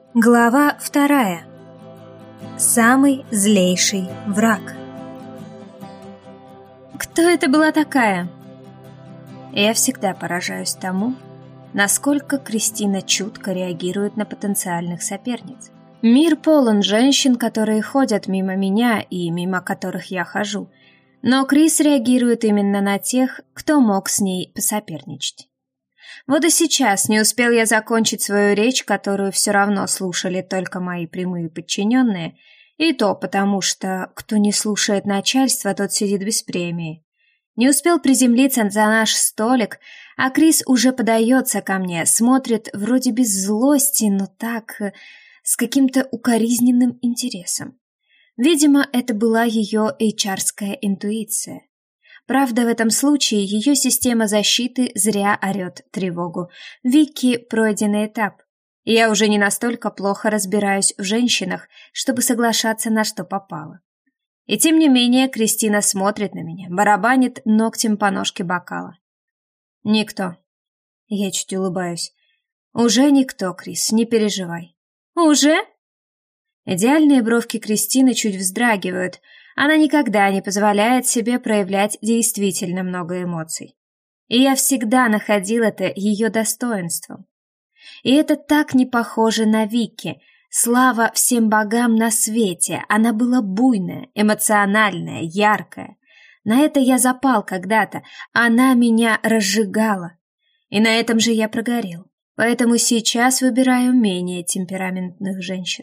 Глава 2. Самый злейший враг. Кто это была такая? Я всегда поражаюсь тому, насколько Кристина чутко реагирует на потенциальных соперниц. Мир полон женщин, которые ходят мимо меня и мимо которых я хожу, но Крис реагирует именно на тех, кто мог с ней посоперничать. Вот и сейчас не успел я закончить свою речь, которую все равно слушали только мои прямые подчиненные, и то потому, что кто не слушает начальство, тот сидит без премии. Не успел приземлиться за наш столик, а Крис уже подается ко мне, смотрит вроде без злости, но так, с каким-то укоризненным интересом. Видимо, это была ее HR-ская интуиция. Правда, в этом случае ее система защиты зря орет тревогу. Вики – пройденный этап. Я уже не настолько плохо разбираюсь в женщинах, чтобы соглашаться на что попало. И тем не менее Кристина смотрит на меня, барабанит ногтем по ножке бокала. «Никто». Я чуть улыбаюсь. «Уже никто, Крис, не переживай». «Уже?» Идеальные бровки Кристины чуть вздрагивают. Она никогда не позволяет себе проявлять действительно много эмоций. И я всегда находил это ее достоинством. И это так не похоже на Вики. Слава всем богам на свете. Она была буйная, эмоциональная, яркая. На это я запал когда-то. Она меня разжигала. И на этом же я прогорел. Поэтому сейчас выбираю менее темпераментных женщин.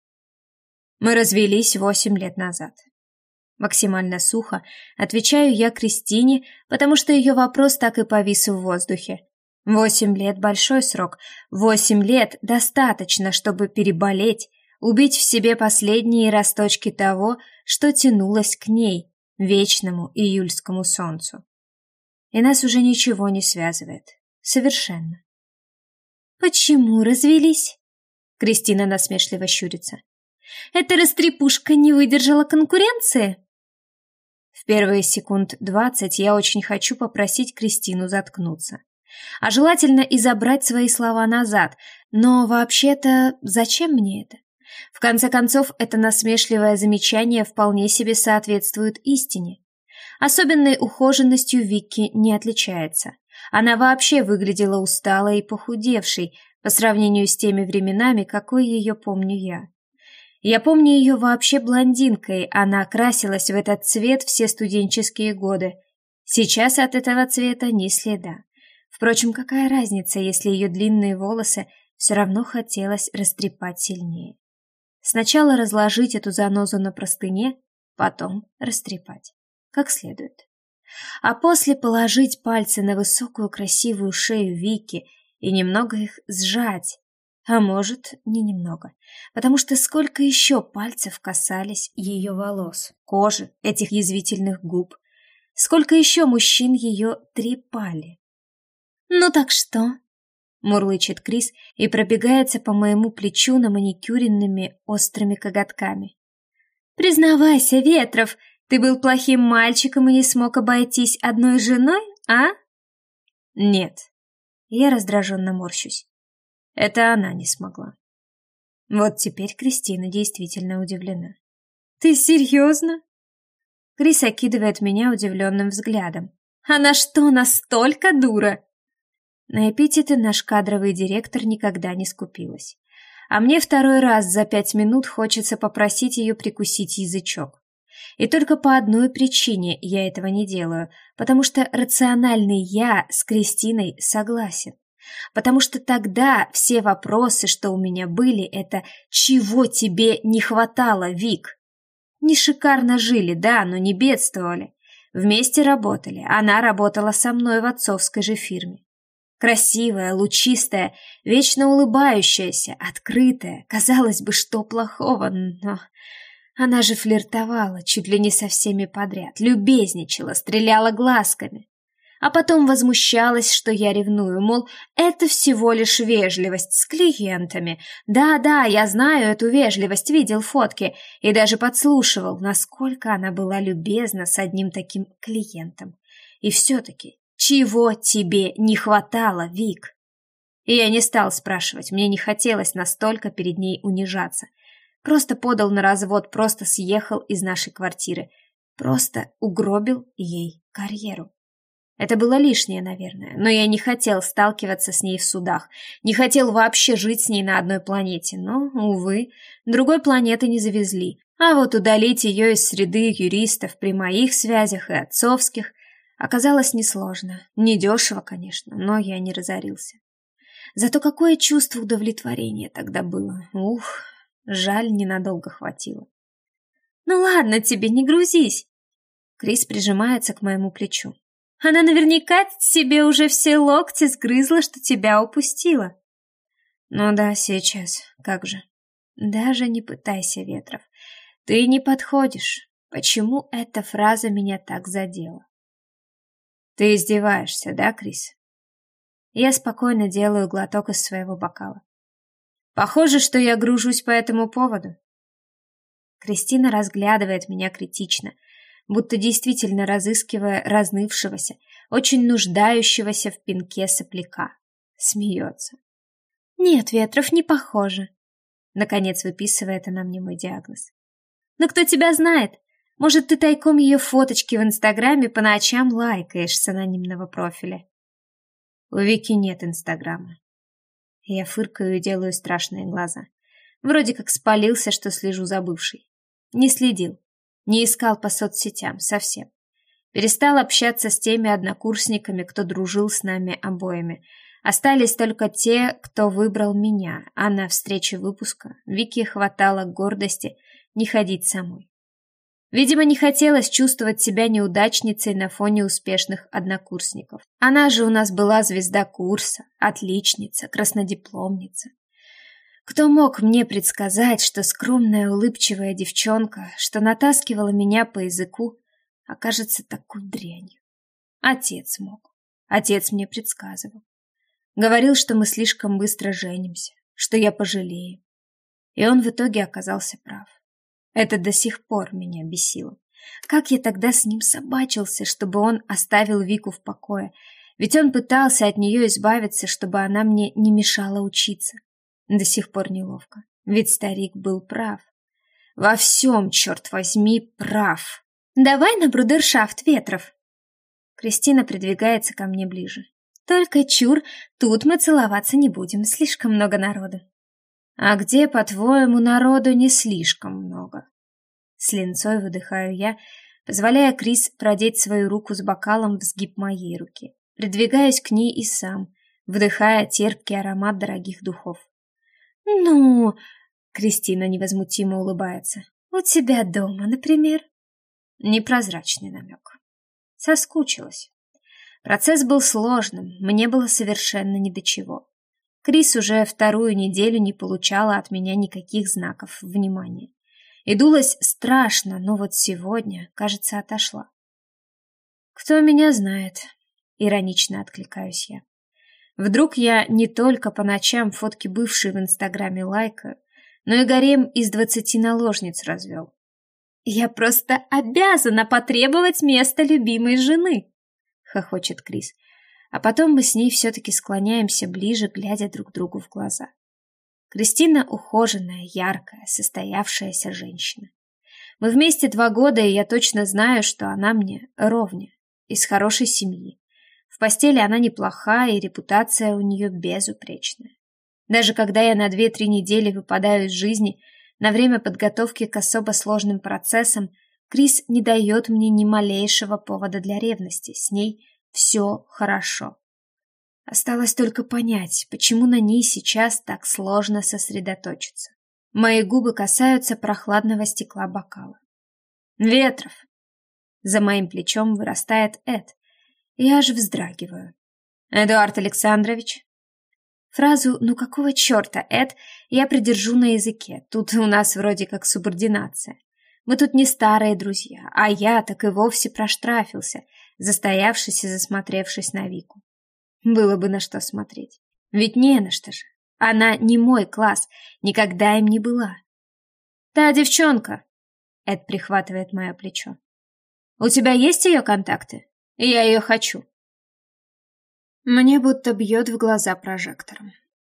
Мы развелись 8 лет назад. Максимально сухо отвечаю я Кристине, потому что ее вопрос так и повис в воздухе. 8 лет – большой срок. 8 лет достаточно, чтобы переболеть, убить в себе последние росточки того, что тянулось к ней, вечному июльскому солнцу. И нас уже ничего не связывает. Совершенно. «Почему развелись?» Кристина насмешливо щурится. «Эта растрепушка не выдержала конкуренции?» В первые секунд 20 я очень хочу попросить Кристину заткнуться. А желательно и забрать свои слова назад. Но вообще-то зачем мне это? В конце концов, это насмешливое замечание вполне себе соответствует истине. Особенной ухоженностью Вики не отличается. Она вообще выглядела усталой и похудевшей по сравнению с теми временами, какой ее помню я. Я помню ее вообще блондинкой, она красилась в этот цвет все студенческие годы. Сейчас от этого цвета ни следа. Впрочем, какая разница, если ее длинные волосы все равно хотелось растрепать сильнее. Сначала разложить эту занозу на простыне, потом растрепать. Как следует. А после положить пальцы на высокую красивую шею Вики и немного их сжать. А может, не немного, потому что сколько еще пальцев касались ее волос, кожи, этих язвительных губ. Сколько еще мужчин ее трепали. «Ну так что?» — мурлычет Крис и пробегается по моему плечу на маникюренными острыми коготками. «Признавайся, Ветров, ты был плохим мальчиком и не смог обойтись одной женой, а?» «Нет». Я раздраженно морщусь. Это она не смогла. Вот теперь Кристина действительно удивлена. «Ты серьезно?» Крис окидывает меня удивленным взглядом. «Она что, настолько дура?» На эпитеты наш кадровый директор никогда не скупилась. А мне второй раз за 5 минут хочется попросить ее прикусить язычок. И только по одной причине я этого не делаю, потому что рациональный я с Кристиной согласен. Потому что тогда все вопросы, что у меня были, это «чего тебе не хватало, Вик?» Не шикарно жили, да, но не бедствовали. Вместе работали, она работала со мной в отцовской же фирме. Красивая, лучистая, вечно улыбающаяся, открытая. Казалось бы, что плохого, но она же флиртовала чуть ли не со всеми подряд, любезничала, стреляла глазками. А потом возмущалась, что я ревную, мол, это всего лишь вежливость с клиентами. Да-да, я знаю эту вежливость, видел фотки и даже подслушивал, насколько она была любезна с одним таким клиентом. И все-таки, чего тебе не хватало, Вик? И я не стал спрашивать, мне не хотелось настолько перед ней унижаться. Просто подал на развод, просто съехал из нашей квартиры, просто угробил ей карьеру. Это было лишнее, наверное, но я не хотел сталкиваться с ней в судах, не хотел вообще жить с ней на одной планете, но, увы, другой планеты не завезли. А вот удалить ее из среды юристов при моих связях и отцовских оказалось несложно. Недешево, конечно, но я не разорился. Зато какое чувство удовлетворения тогда было. Ух, жаль, ненадолго хватило. «Ну ладно тебе, не грузись!» Крис прижимается к моему плечу. «Она наверняка себе уже все локти сгрызла, что тебя упустила». «Ну да, сейчас, как же. Даже не пытайся, Ветров. Ты не подходишь. Почему эта фраза меня так задела?» «Ты издеваешься, да, Крис?» Я спокойно делаю глоток из своего бокала. «Похоже, что я гружусь по этому поводу». Кристина разглядывает меня критично, будто действительно разыскивая разнывшегося, очень нуждающегося в пинке сопляка. Смеется. «Нет, Ветров, не похоже». Наконец выписывает она мне мой диагноз. «Но кто тебя знает? Может, ты тайком ее фоточки в Инстаграме по ночам лайкаешь с анонимного профиля?» У Вики нет Инстаграма. Я фыркаю и делаю страшные глаза. Вроде как спалился, что слежу за бывшей. Не следил. Не искал по соцсетям совсем. Перестал общаться с теми однокурсниками, кто дружил с нами обоими. Остались только те, кто выбрал меня, а на встрече выпуска Вике хватало гордости не ходить самой. Видимо, не хотелось чувствовать себя неудачницей на фоне успешных однокурсников. Она же у нас была звезда курса, отличница, краснодипломница. Кто мог мне предсказать, что скромная улыбчивая девчонка, что натаскивала меня по языку, окажется такой дрянью? Отец мог. Отец мне предсказывал. Говорил, что мы слишком быстро женимся, что я пожалею. И он в итоге оказался прав. Это до сих пор меня бесило. Как я тогда с ним собачился, чтобы он оставил Вику в покое? Ведь он пытался от нее избавиться, чтобы она мне не мешала учиться. До сих пор неловко. Ведь старик был прав. Во всем, черт возьми, прав. «Давай на брудершафт, Ветров!» Кристина придвигается ко мне ближе. «Только чур, тут мы целоваться не будем, слишком много народу». «А где, по-твоему, народу не слишком много?» С линцой выдыхаю я, позволяя Крис продеть свою руку с бокалом в сгиб моей руки. Придвигаюсь к ней и сам, вдыхая терпкий аромат дорогих духов. «Ну...» — Кристина невозмутимо улыбается. «У тебя дома, например?» Непрозрачный намек. Соскучилась. Процесс был сложным, мне было совершенно ни до чего. Крис уже вторую неделю не получала от меня никаких знаков внимания. И дулась страшно, но вот сегодня, кажется, отошла. «Кто меня знает?» — иронично откликаюсь я. Вдруг я не только по ночам фотки бывшей в Инстаграме лайкаю, но и гарем из 20 наложниц развел. «Я просто обязана потребовать место любимой жены!» — хохочет Крис. А потом мы с ней все-таки склоняемся ближе, глядя друг другу в глаза. Кристина ухоженная, яркая, состоявшаяся женщина. Мы вместе 2 года, и я точно знаю, что она мне ровня, из хорошей семьи. В постели она неплохая, и репутация у нее безупречная. Даже когда я на 2-3 недели выпадаю из жизни, на время подготовки к особо сложным процессам, Крис не дает мне ни малейшего повода для ревности. С ней все хорошо. Осталось только понять, почему на ней сейчас так сложно сосредоточиться. Мои губы касаются прохладного стекла бокала. «Ветров!» За моим плечом вырастает Эд. Я аж вздрагиваю. «Эдуард Александрович?» Фразу «ну какого черта, Эд» я придержу на языке. Тут у нас вроде как субординация. Мы тут не старые друзья, а я так и вовсе проштрафился, застоявшись и засмотревшись на Вику. Было бы на что смотреть. Ведь не на что же. Она не мой класс, никогда им не была. «Та девчонка!» Эд прихватывает мое плечо. «У тебя есть ее контакты? Я ее хочу». Мне будто бьет в глаза прожектором.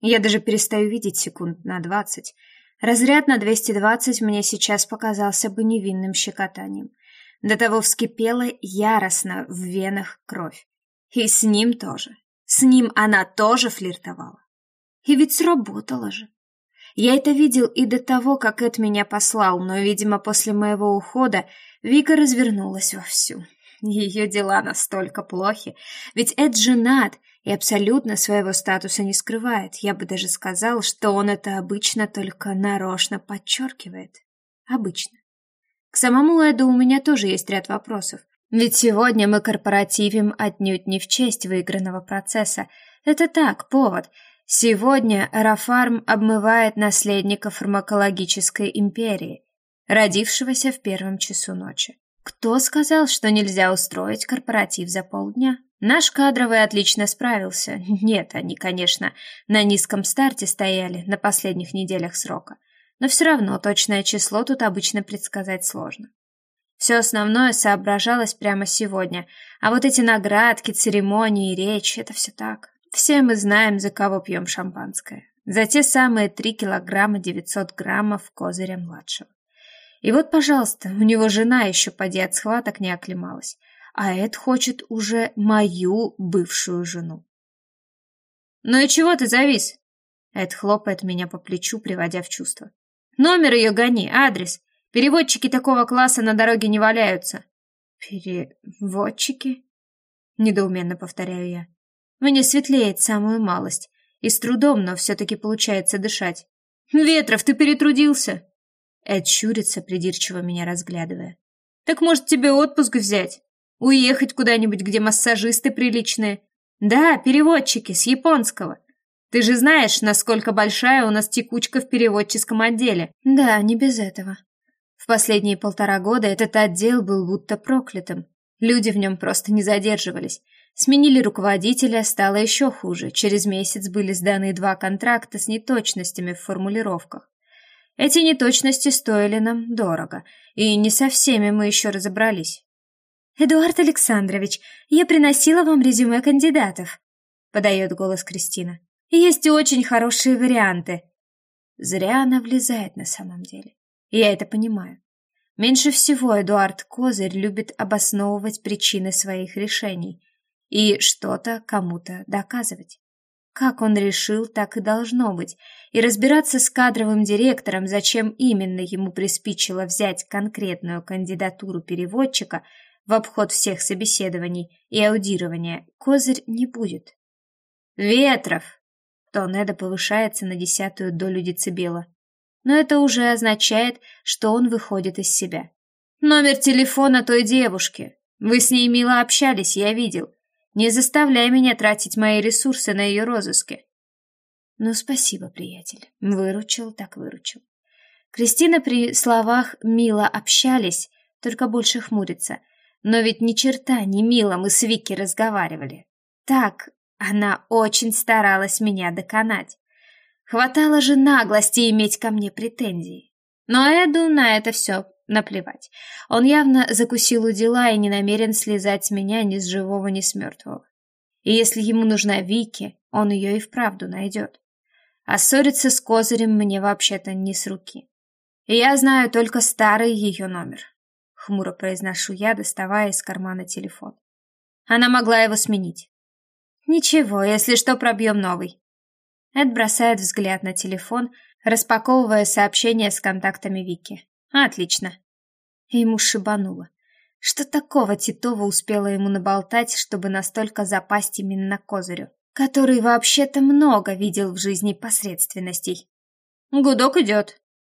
Я даже перестаю видеть секунд на 20. Разряд на 220 мне сейчас показался бы невинным щекотанием. До того вскипела яростно в венах кровь. И с ним тоже. С ним она тоже флиртовала. И ведь сработало же. Я это видел и до того, как Эд меня послал, но, видимо, после моего ухода Вика развернулась вовсю. Ее дела настолько плохи, ведь Эд женат и абсолютно своего статуса не скрывает. Я бы даже сказал, что он это обычно только нарочно подчеркивает. Обычно. К самому Эду у меня тоже есть ряд вопросов. Ведь сегодня мы корпоративим отнюдь не в честь выигранного процесса. Это так, повод. Сегодня Аэрофарм обмывает наследника фармакологической империи, родившегося в первом часу ночи. Кто сказал, что нельзя устроить корпоратив за полдня? Наш кадровый отлично справился. Нет, они, конечно, на низком старте стояли на последних неделях срока. Но все равно точное число тут обычно предсказать сложно. Все основное соображалось прямо сегодня, а вот эти наградки, церемонии и речь — это все так. Все мы знаем, за кого пьем шампанское. За те самые 3 килограмма 900 граммов Козыря-младшего. И вот, пожалуйста, у него жена еще поди от схваток не оклемалась, а Эд хочет уже мою бывшую жену. «Ну и чего ты завис?» Эд хлопает меня по плечу, приводя в чувство. «Номер ее гони, адрес. Переводчики такого класса на дороге не валяются». «Переводчики?» Недоуменно повторяю я. Мне светлеет самую малость, и с трудом, но все-таки получается дышать. «Ветров, ты перетрудился!» Эд щурится, придирчиво меня разглядывая. «Так может тебе отпуск взять? Уехать куда-нибудь, где массажисты приличные? Да, переводчики, с японского. Ты же знаешь, насколько большая у нас текучка в переводческом отделе». Да, не без этого. В последние 1,5 года этот отдел был будто проклятым. Люди в нем просто не задерживались. Сменили руководителя, стало еще хуже. Через месяц были сданы 2 контракта с неточностями в формулировках. Эти неточности стоили нам дорого, и не со всеми мы еще разобрались. «Эдуард Александрович, я приносила вам резюме кандидатов», — подает голос Кристина. «Есть очень хорошие варианты». Зря она влезает на самом деле. Я это понимаю. Меньше всего Эдуард Козырь любит обосновывать причины своих решений и что-то кому-то доказывать. Как он решил, так и должно быть. И разбираться с кадровым директором, зачем именно ему приспичило взять конкретную кандидатуру переводчика в обход всех собеседований и аудирования, Козырь не будет. «Ветров!» Тон Эда повышается на 10-ую долю децибела. Но это уже означает, что он выходит из себя. «Номер телефона той девушки. Вы с ней мило общались, я видел. Не заставляй меня тратить мои ресурсы на ее розыски». Ну, спасибо, приятель. Выручил так выручил. Кристина при словах «мило общались» только больше хмурится. Но ведь ни черта не мило мы с Вики разговаривали. Так, она очень старалась меня доконать. Хватало же наглости иметь ко мне претензии. Но Эду на это все наплевать. Он явно закусил у дела и не намерен слезать с меня ни с живого, ни с мертвого. И если ему нужна Вики, он ее и вправду найдет. А ссориться с Козырем мне вообще-то не с руки. И я знаю только старый ее номер. Хмуро произношу я, доставая из кармана телефон. Она могла его сменить. Ничего, если что, пробьем новый. Эд бросает взгляд на телефон, распаковывая сообщение с контактами Вики. Отлично. Ему шибануло. Что такого Титова успела ему наболтать, чтобы настолько запасть именно Козырю, который вообще-то много видел в жизни посредственностей? Гудок идет.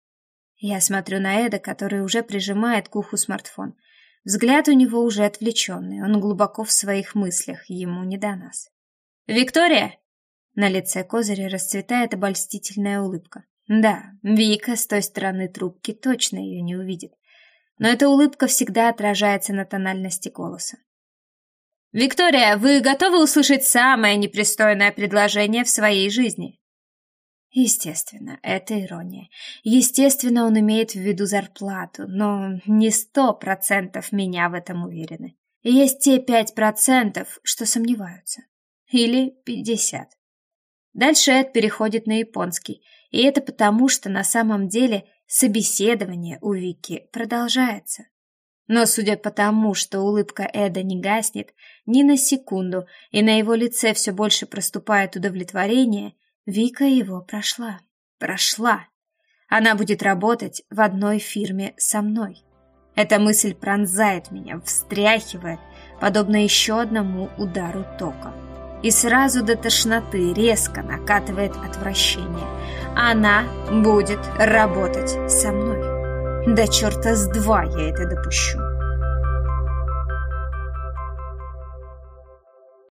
Я смотрю на Эда, который уже прижимает к уху смартфон. Взгляд у него уже отвлеченный, он глубоко в своих мыслях, ему не до нас. «Виктория?» На лице Козыря расцветает обольстительная улыбка. Да, Вика с той стороны трубки точно ее не увидит. Но эта улыбка всегда отражается на тональности голоса. «Виктория, вы готовы услышать самое непристойное предложение в своей жизни?» Естественно, это ирония. Естественно, он имеет в виду зарплату, но не 100% меня в этом уверены. Есть те 5%, что сомневаются. Или 50%. Дальше Эд переходит на японский, и это потому, что на самом деле собеседование у Вики продолжается. Но судя по тому, что улыбка Эда не гаснет ни на секунду, и на его лице все больше проступает удовлетворение, Вика его прошла. Прошла. Она будет работать в одной фирме со мной. Эта мысль пронзает меня, встряхивает, подобно еще одному удару тока. И сразу до тошноты резко накатывает отвращение. Она будет работать со мной. Да черта с два я это допущу.